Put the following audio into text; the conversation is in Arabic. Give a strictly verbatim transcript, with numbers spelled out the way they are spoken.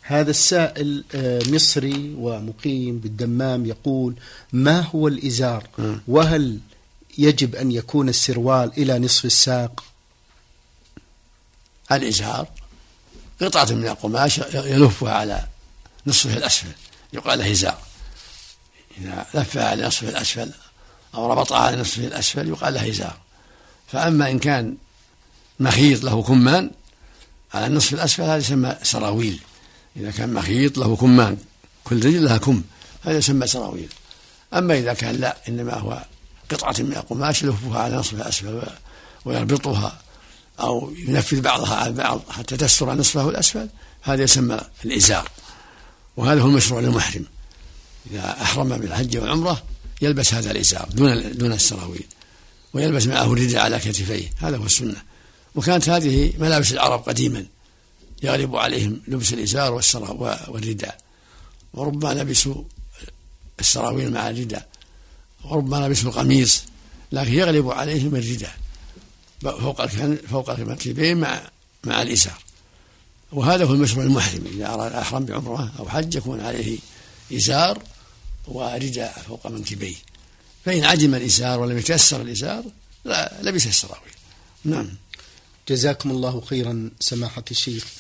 هذا السائل مصري ومقيم بالدمام يقول: ما هو الإزار؟ وهل يجب أن يكون السروال إلى نصف الساق؟ الإزار قطعة من القماش يلفها على نصفه الأسفل يقال له إزار. إذا لفها على نصفه الأسفل أو ربطها على نصفه الأسفل يقال له إزار. فأما إن كان مخيط له كمان على النصف الأسفل هذا يسمى سراويل. إذا كان مخيط له كمان كل رجل لها كم هذا يسمى سراويل. أما إذا كان لا، إنما هو قطعة من القماش يلفها على نصف الأسفل ويربطها أو ينفذ بعضها على بعض حتى تستر نصفه الأسفل، هذا يسمى الإزار. وهذا هو المشروع للمحرم إذا أحرم بالحج والعمرة يلبس هذا الإزار دون دون السراويل، ويلبس معه الرداء على كتفيه، هذا هو السنة. وكانت هذه ملابس العرب قديما يغلب عليهم لبس الإزار والرداء، وربما لبسوا السراويل مع الرداء، وربما لبسوا القميص، لكن يغلب عليهم الرداء فوق فوق المنكبين مع مع الإزار. وهذا هو المشروع المحرم إذا أراد أحرم بعمرة أو حج يكون عليه إزار ورداء فوق منكبيه. فإن عجم الإزار ولم يتيسر الإزار لا لبس السراويل. نعم. جزاكم الله خيرا سماحة الشيخ.